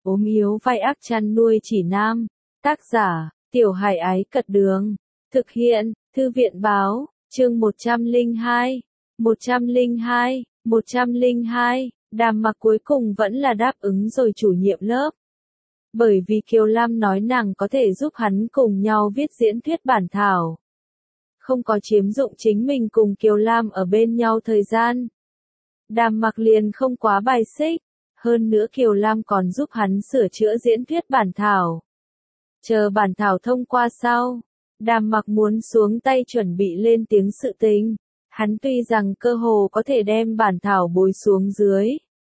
ốm yếu vai ác chăn nuôi chỉ nam. Tác giả, Tiểu Hải Ái Cật Đường. Thực hiện, Thư viện Báo, chương 102. 102. Đàm Mặc cuối cùng vẫn là đáp ứng rồi chủ nhiệm lớp. Bởi vì Kiều Lam nói nàng có thể giúp hắn cùng nhau viết diễn thuyết bản thảo. Không có chiếm dụng chính mình cùng Kiều Lam ở bên nhau thời gian. Đàm Mặc liền không quá bài xích. Hơn nữa Kiều Lam còn giúp hắn sửa chữa diễn thuyết bản thảo. Chờ bản thảo thông qua sau, Đàm Mặc muốn xuống tay chuẩn bị lên tiếng sự tình. Hắn tuy rằng cơ hồ có thể đem bản thảo bối xuống dưới,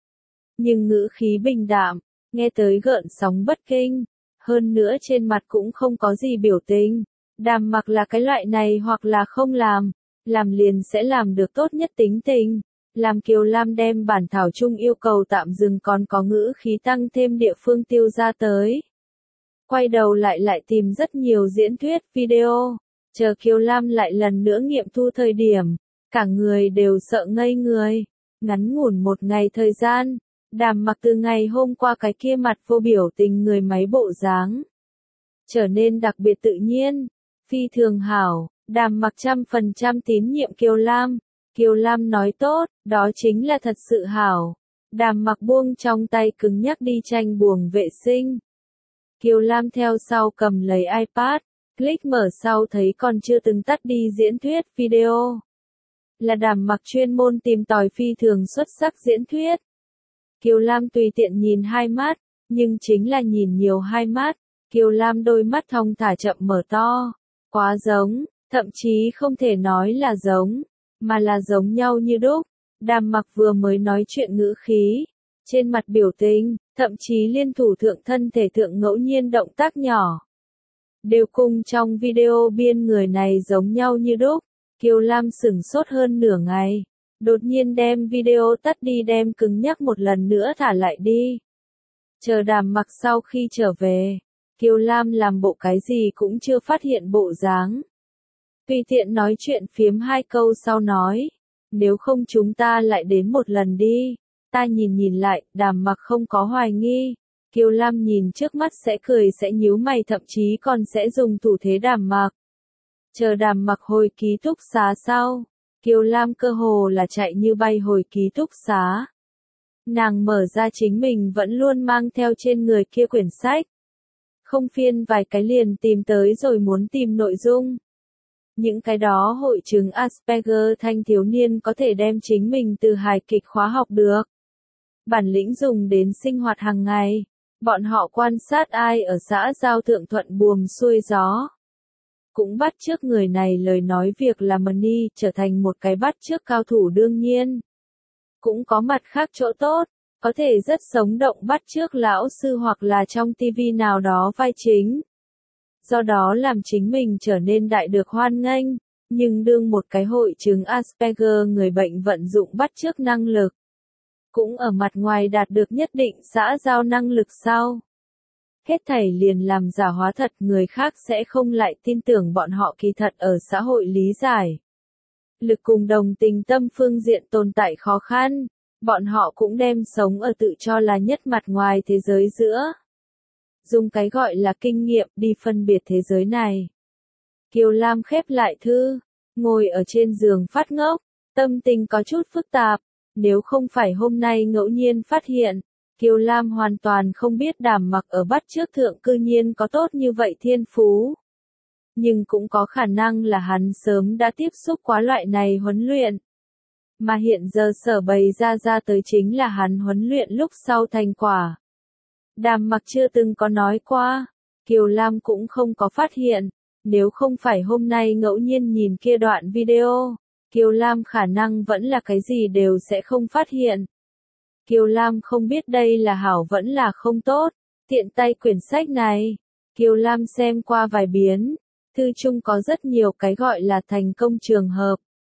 nhưng ngữ khí bình đạm, nghe tới gợn sóng bất kinh, hơn nữa trên mặt cũng không có gì biểu tình. Đàm Mặc là cái loại này hoặc là không làm liền sẽ làm được tốt nhất tính tình. Làm Kiều Lam đem bản thảo chung yêu cầu tạm dừng còn có ngữ khí tăng thêm địa phương tiêu ra tới. Quay đầu lại tìm rất nhiều diễn thuyết video, chờ Kiều Lam lại lần nữa nghiệm thu thời điểm, cả người đều sợ ngây người. Ngắn ngủn một ngày thời gian, Đàm Mặc từ ngày hôm qua cái kia mặt vô biểu tình người máy bộ dáng trở nên đặc biệt tự nhiên, phi thường hảo. Đàm Mặc 100% tín nhiệm Kiều Lam. Kiều Lam nói tốt, đó chính là thật sự hảo. Đàm Mặc buông trong tay cứng nhắc đi tranh buồng vệ sinh. Kiều Lam theo sau cầm lấy iPad, click mở sau thấy còn chưa từng tắt đi diễn thuyết video. Là Đàm Mặc chuyên môn tìm tòi phi thường xuất sắc diễn thuyết. Kiều Lam tùy tiện nhìn hai mắt, nhưng chính là nhìn nhiều hai mắt. Kiều Lam đôi mắt thong thả chậm mở to. Quá giống, thậm chí không thể nói là giống, mà là giống nhau như đúc. Đàm Mặc vừa mới nói chuyện ngữ khí, trên mặt biểu tình, thậm chí liên thủ thượng thân thể thượng ngẫu nhiên động tác nhỏ, đều cùng trong video biên người này giống nhau như đúc. Kiều Lam sửng sốt hơn nửa ngày, đột nhiên đem video tắt đi đem cứng nhắc một lần nữa thả lại đi. Chờ Đàm Mặc sau khi trở về, Kiều Lam làm bộ cái gì cũng chưa phát hiện bộ dáng. Tùy tiện nói chuyện phiếm hai câu sau nói, nếu không chúng ta lại đến một lần đi. Ta nhìn lại, Đàm Mặc không có hoài nghi. Kiều Lam nhìn trước mắt sẽ cười sẽ nhíu mày thậm chí còn sẽ dùng thủ thế Đàm Mặc. Chờ Đàm Mặc hồi ký túc xá sau, Kiều Lam cơ hồ là chạy như bay hồi ký túc xá. Nàng mở ra chính mình vẫn luôn mang theo trên người kia quyển sách. Không phiên vài cái liền tìm tới rồi muốn tìm nội dung. Những cái đó hội chứng Asperger thanh thiếu niên có thể đem chính mình từ hài kịch khóa học được. Bản lĩnh dùng đến sinh hoạt hàng ngày. Bọn họ quan sát ai ở xã giao thượng thuận buồm xuôi gió. Cũng bắt chước người này lời nói việc làm money trở thành một cái bắt chước cao thủ đương nhiên. Cũng có mặt khác chỗ tốt, có thể rất sống động bắt chước lão sư hoặc là trong tivi nào đó vai chính. Do đó làm chính mình trở nên đại được hoan nghênh, nhưng đương một cái hội chứng Asperger người bệnh vận dụng bắt chước năng lực. Cũng ở mặt ngoài đạt được nhất định xã giao năng lực sau. Hết thảy liền làm giả hóa thật người khác sẽ không lại tin tưởng bọn họ kỳ thật ở xã hội lý giải. Lực cùng đồng tình tâm phương diện tồn tại khó khăn, bọn họ cũng đem sống ở tự cho là nhất mặt ngoài thế giới giữa. Dùng cái gọi là kinh nghiệm đi phân biệt thế giới này. Kiều Lam khép lại thư, ngồi ở trên giường phát ngốc, tâm tình có chút phức tạp. Nếu không phải hôm nay ngẫu nhiên phát hiện, Kiều Lam hoàn toàn không biết Đàm Mặc ở bắt chước thượng cư nhiên có tốt như vậy thiên phú. Nhưng cũng có khả năng là hắn sớm đã tiếp xúc quá loại này huấn luyện. Mà hiện giờ sở bày ra tới chính là hắn huấn luyện lúc sau thành quả. Đàm Mặc chưa từng có nói qua, Kiều Lam cũng không có phát hiện, nếu không phải hôm nay ngẫu nhiên nhìn kia đoạn video, Kiều Lam khả năng vẫn là cái gì đều sẽ không phát hiện. Kiều Lam không biết đây là hảo vẫn là không tốt, tiện tay quyển sách này, Kiều Lam xem qua vài biến, thư chung có rất nhiều cái gọi là thành công trường hợp.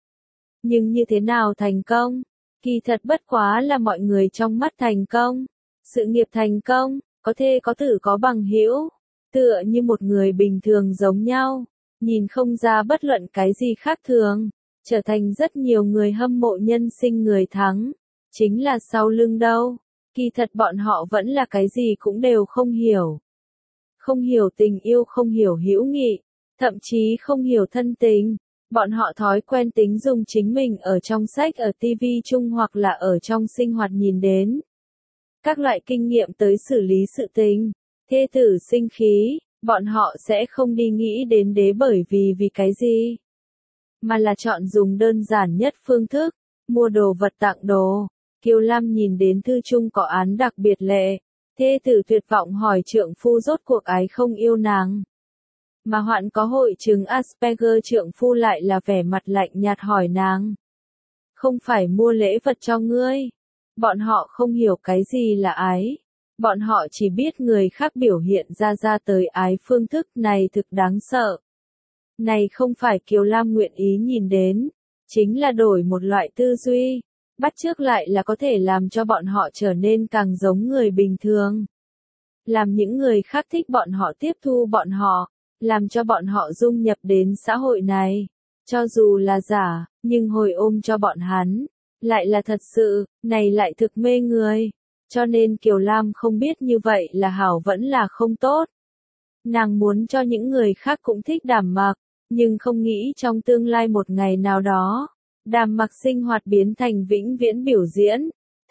Nhưng như thế nào thành công? Kỳ thật bất quá là mọi người trong mắt thành công. Sự nghiệp thành công, có thê có tử có bằng hữu, tựa như một người bình thường giống nhau, nhìn không ra bất luận cái gì khác thường, trở thành rất nhiều người hâm mộ nhân sinh người thắng, chính là sau lưng đâu, Kỳ thật bọn họ vẫn là cái gì cũng đều không hiểu. Không hiểu tình yêu, không hiểu hữu nghị, thậm chí không hiểu thân tình. Bọn họ thói quen tính dùng chính mình ở trong sách, ở TV chung hoặc là ở trong sinh hoạt nhìn đến các loại kinh nghiệm tới xử lý sự tình. Thê tử sinh khí, bọn họ sẽ không đi nghĩ đến đế bởi vì cái gì, mà là chọn dùng đơn giản nhất phương thức, mua đồ vật tặng đồ. Kiều Lam nhìn đến thư chung có án đặc biệt lệ, thê tử tuyệt vọng hỏi trượng phu rốt cuộc ái không yêu nàng. Mà hoạn có hội chứng Asperger trượng phu lại là vẻ mặt lạnh nhạt hỏi nàng. Không phải mua lễ vật cho ngươi. Bọn họ không hiểu cái gì là ái. Bọn họ chỉ biết người khác biểu hiện ra tới ái phương thức này thực đáng sợ. Này không phải Kiều Lam nguyện ý nhìn đến, chính là đổi một loại tư duy, bắt chước lại là có thể làm cho bọn họ trở nên càng giống người bình thường. Làm những người khác thích bọn họ, tiếp thu bọn họ, làm cho bọn họ dung nhập đến xã hội này. Cho dù là giả, nhưng hồi ôm cho bọn hắn, lại là thật sự, này lại thực mê người. Cho nên Kiều Lam không biết như vậy là hảo vẫn là không tốt. Nàng muốn cho những người khác cũng thích Đàm Mặc, nhưng không nghĩ trong tương lai một ngày nào đó, Đàm Mặc sinh hoạt biến thành vĩnh viễn biểu diễn,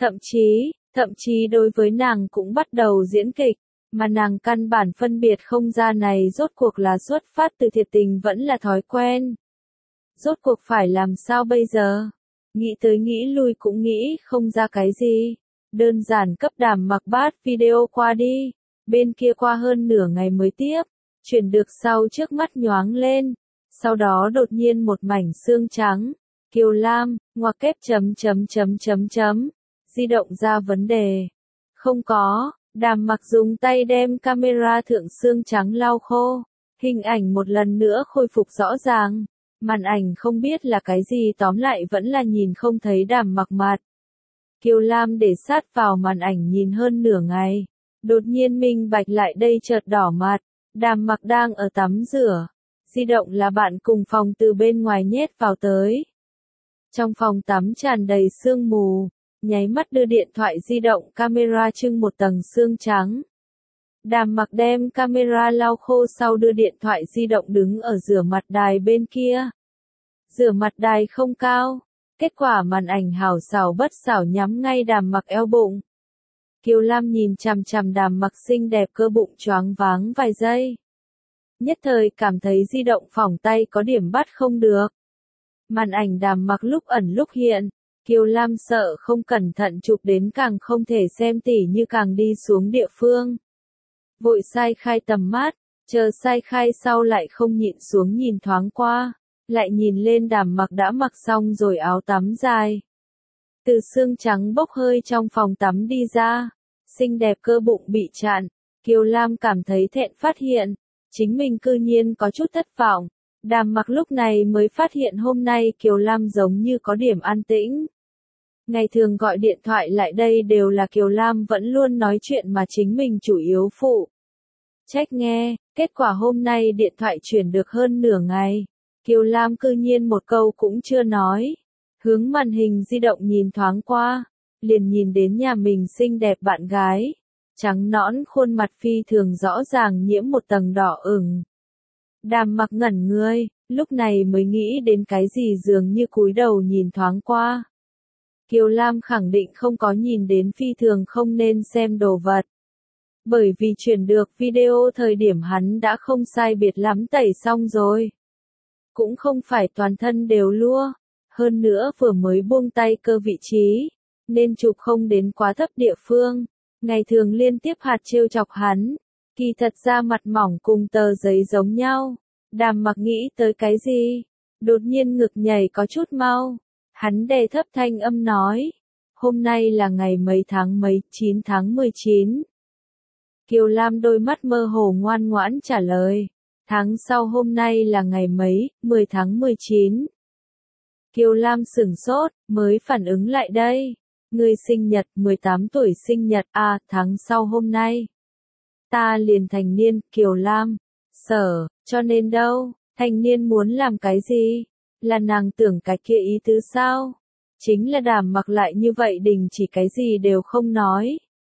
thậm chí đối với nàng cũng bắt đầu diễn kịch, mà nàng căn bản phân biệt không ra này rốt cuộc là xuất phát từ thiệt tình vẫn là thói quen. Rốt cuộc phải làm sao bây giờ? Nghĩ tới nghĩ lui cũng nghĩ không ra cái gì. Đơn giản cấp Đàm Mặc bắt video qua đi, bên kia qua hơn nửa ngày mới tiếp, chuyển được sau trước mắt nhoáng lên, sau đó đột nhiên một mảnh xương trắng. Kiều Lam, ngoặc kép chấm, di động ra vấn đề. Không có, Đàm Mặc dùng tay đem camera thượng xương trắng lau khô, hình ảnh một lần nữa khôi phục rõ ràng, màn ảnh không biết là cái gì tóm lại vẫn là nhìn không thấy Đàm Mặc mặt. Kiều Lam để sát vào màn ảnh nhìn hơn nửa ngày, đột nhiên minh bạch lại đây chợt đỏ mặt, Đàm Mặc đang ở tắm rửa, di động là bạn cùng phòng từ bên ngoài nhét vào tới. Trong phòng tắm tràn đầy sương mù, nháy mắt đưa điện thoại di động camera trưng một tầng sương trắng. Đàm Mặc đem camera lau khô sau đưa điện thoại di động đứng ở rửa mặt đài bên kia. Rửa mặt đài không cao, kết quả màn ảnh hảo xảo bất xảo nhắm ngay Đàm Mặc eo bụng. Kiều Lam nhìn chằm chằm Đàm Mặc xinh đẹp cơ bụng choáng váng vài giây. Nhất thời cảm thấy di động phỏng tay có điểm bắt không được. Màn ảnh Đàm Mặc lúc ẩn lúc hiện, Kiều Lam sợ không cẩn thận chụp đến càng không thể xem tỉ như càng đi xuống địa phương. Vội sai khai tầm mắt, chờ sai khai sau lại không nhịn xuống nhìn thoáng qua, lại nhìn lên Đàm Mặc đã mặc xong rồi áo tắm dài. Từ xương trắng bốc hơi trong phòng tắm đi ra, xinh đẹp cơ bụng bị chặn, Kiều Lam cảm thấy thẹn phát hiện, chính mình cư nhiên có chút thất vọng. Đàm Mặc lúc này mới phát hiện hôm nay Kiều Lam giống như có điểm an tĩnh. Ngày thường gọi điện thoại lại đây đều là Kiều Lam vẫn luôn nói chuyện mà chính mình chủ yếu phụ trách nghe, kết quả hôm nay điện thoại chuyển được hơn nửa ngày. Kiều Lam cư nhiên một câu cũng chưa nói. Hướng màn hình di động nhìn thoáng qua, liền nhìn đến nhà mình xinh đẹp bạn gái. Trắng nõn khuôn mặt phi thường rõ ràng nhiễm một tầng đỏ ửng. Đàm Mặc ngẩn người, lúc này mới nghĩ đến cái gì dường như cúi đầu nhìn thoáng qua. Kiều Lam khẳng định không có nhìn đến phi thường không nên xem đồ vật. Bởi vì chuyển được video thời điểm hắn đã không sai biệt lắm tẩy xong rồi. Cũng không phải toàn thân đều lua, hơn nữa vừa mới buông tay cơ vị trí, nên chụp không đến quá thấp địa phương. Ngày thường liên tiếp hạt trêu chọc hắn, kỳ thật ra mặt mỏng cùng tờ giấy giống nhau. Đàm Mặc nghĩ tới cái gì? Đột nhiên ngực nhảy có chút mau. Hắn đè thấp thanh âm nói. Hôm nay là ngày mấy tháng mấy, 9 tháng 19. Kiều Lam đôi mắt mơ hồ ngoan ngoãn trả lời. Tháng sau hôm nay là ngày mấy, 10 tháng 19. Kiều Lam sửng sốt, mới phản ứng lại đây. Người sinh nhật, 18 tuổi sinh nhật, tháng sau hôm nay. Ta liền thành niên, Kiều Lam. Cho nên đâu, thành niên muốn làm cái gì? Là nàng tưởng cái kia ý tứ sao? Chính là Đàm Mặc lại như vậy đình chỉ cái gì đều không nói.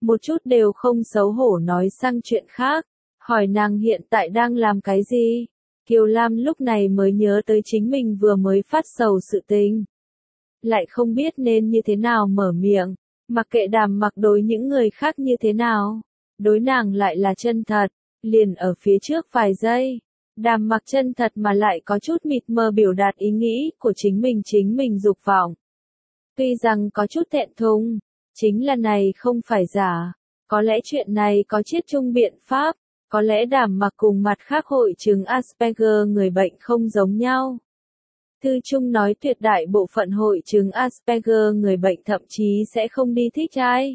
một chút đều không xấu hổ nói sang chuyện khác, hỏi nàng hiện tại đang làm cái gì. Kiều Lam lúc này mới nhớ tới chính mình vừa mới phát sầu sự tình. Lại không biết nên như thế nào mở miệng, mặc kệ Đàm Mặc đối những người khác như thế nào, đối nàng lại là chân thật, liền ở phía trước vài giây. Đàm Mặc chân thật mà lại có chút mịt mờ biểu đạt ý nghĩ của chính mình dục vọng. Tuy rằng có chút thẹn thùng, chính là này không phải giả, có lẽ chuyện này có chiết chung biện pháp, có lẽ Đàm Mặc cùng mặt khác hội chứng Asperger người bệnh không giống nhau. Thư chung nói tuyệt đại bộ phận hội chứng Asperger người bệnh thậm chí sẽ không đi thích ai.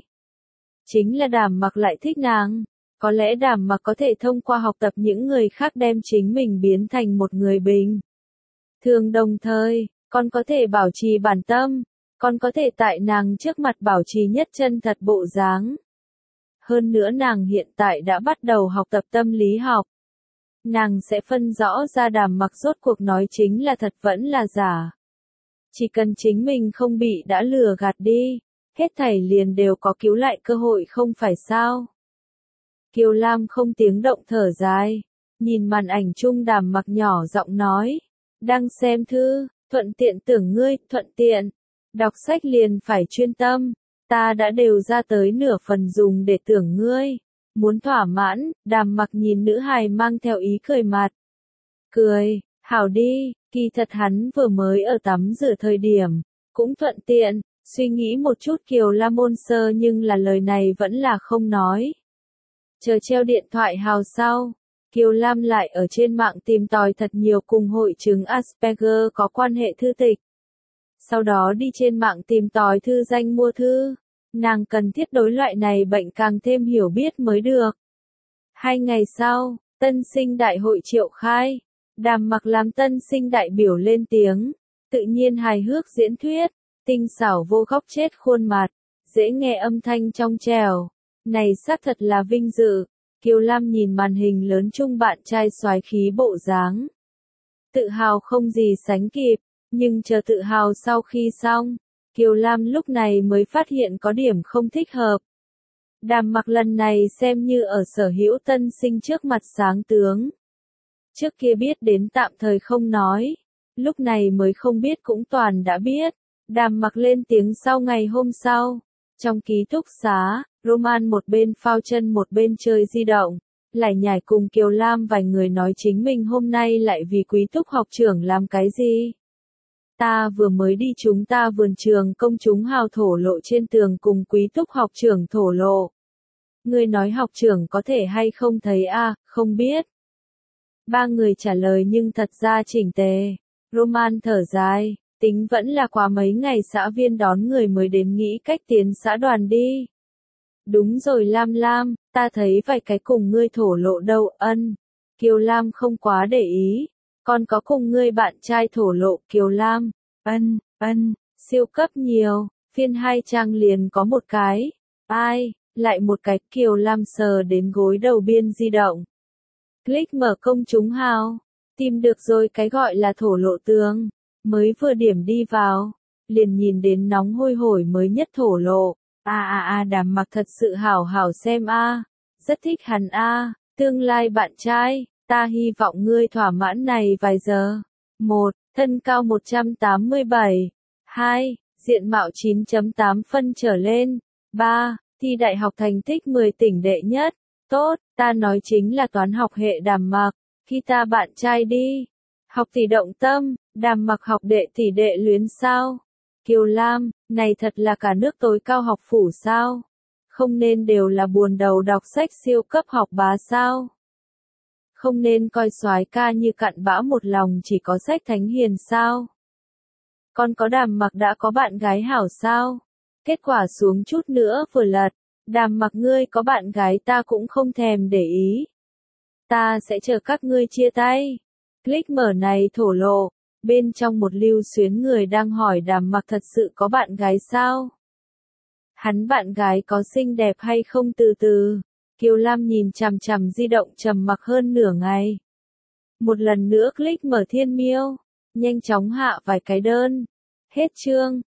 Chính là Đàm Mặc lại thích nàng. Có lẽ Đàm Mặc có thể thông qua học tập những người khác đem chính mình biến thành một người bình thường, đồng thời, con có thể bảo trì bản tâm, con có thể tại nàng trước mặt bảo trì nhất chân thật bộ dáng. Hơn nữa nàng hiện tại đã bắt đầu học tập tâm lý học. Nàng sẽ phân rõ ra Đàm Mặc rốt cuộc nói chính là thật vẫn là giả. Chỉ cần chính mình không bị đã lừa gạt đi, hết thảy liền đều có cứu lại cơ hội không phải sao. Kiều Lam không tiếng động thở dài, nhìn màn ảnh chung Đàm Mặc nhỏ giọng nói, đang xem thư, thuận tiện tưởng ngươi, thuận tiện, đọc sách liền phải chuyên tâm, ta đã đều ra tới nửa phần dùng để tưởng ngươi, muốn thỏa mãn. Đàm Mặc nhìn nữ hài mang theo ý cười mặt. Cười, hảo đi, kỳ thật hắn vừa mới ở tắm rửa thời điểm, cũng thuận tiện, suy nghĩ một chút Kiều Lam ôn sơ nhưng là lời này vẫn là không nói. Chờ treo điện thoại hào sau, Kiều Lam lại ở trên mạng tìm tòi thật nhiều cùng hội chứng Asperger có quan hệ thư tịch. Sau đó đi trên mạng tìm tòi thư danh mua thư, nàng cần thiết đối loại này bệnh càng thêm hiểu biết mới được. 2 ngày sau, tân sinh đại hội triệu khai, Đàm Mặc làm tân sinh đại biểu lên tiếng, tự nhiên hài hước diễn thuyết, tinh xảo vô góc chết khuôn mặt, dễ nghe âm thanh trong trẻo. Này xác thật là vinh dự. Kiều Lam nhìn màn hình lớn chung bạn trai soái khí bộ dáng, tự hào không gì sánh kịp, nhưng chờ tự hào sau khi xong, Kiều Lam lúc này mới phát hiện có điểm không thích hợp. Đàm Mặc lần này xem như ở sở hữu tân sinh trước mặt sáng tướng. Trước kia biết đến tạm thời không nói, lúc này mới không biết cũng toàn đã biết. Đàm Mặc lên tiếng sau ngày hôm sau, trong ký túc xá, Roman một bên phao chân một bên chơi di động, lại nhảy cùng Kiều Lam vài người nói chính mình hôm nay lại vì quý túc học trưởng làm cái gì. Ta vừa mới đi chúng ta vườn trường công chúng hào thổ lộ trên tường cùng quý túc học trưởng thổ lộ. Người nói học trưởng có thể hay không thấy a, không biết. 3 người trả lời nhưng thật ra chỉnh tề. Roman thở dài, tính vẫn là qua mấy ngày xã viên đón người mới đến nghĩ cách tiến xã đoàn đi. Đúng rồi Lam Lam, ta thấy vài cái cùng ngươi thổ lộ đâu. Ân. Kiều Lam không quá để ý. Còn có cùng ngươi bạn trai thổ lộ. Kiều Lam. Ân, siêu cấp nhiều, phiên 2 trang liền có một cái. Ai, lại một cái. Kiều Lam sờ đến gối đầu biên di động. Click mở công chúng hào. Tìm được rồi cái gọi là thổ lộ tường. Mới vừa điểm đi vào, liền nhìn đến nóng hôi hổi mới nhất thổ lộ. Đàm Mặc thật sự hảo hảo xem a, rất thích hắn a, tương lai bạn trai, ta hy vọng ngươi thỏa mãn này vài giờ. 1. Thân cao 187. 2. Diện mạo 9.8 phân trở lên. 3. Thi đại học thành tích 10 tỉnh đệ nhất. Tốt, ta nói chính là toán học hệ Đàm Mặc, khi ta bạn trai đi. Học tỷ động tâm, Đàm Mặc học đệ tỷ đệ luyến sao? Kiều Lam, này thật là cả nước tối cao học phủ sao? Không nên đều là buồn đầu đọc sách siêu cấp học bá sao? Không nên coi soái ca như cặn bã một lòng chỉ có sách thánh hiền sao? Còn có Đàm Mặc đã có bạn gái hảo sao? Kết quả xuống chút nữa vừa lật, Đàm Mặc ngươi có bạn gái ta cũng không thèm để ý. Ta sẽ chờ các ngươi chia tay. Click mở này thổ lộ. Bên trong một lưu xuyến người đang hỏi Đàm Mặc thật sự có bạn gái sao? Hắn bạn gái có xinh đẹp hay không? Từ từ, Kiều Lam nhìn chằm chằm di động trầm mặc hơn nửa ngày. Một lần nữa click mở thiên miêu, nhanh chóng hạ vài cái đơn. Hết chương.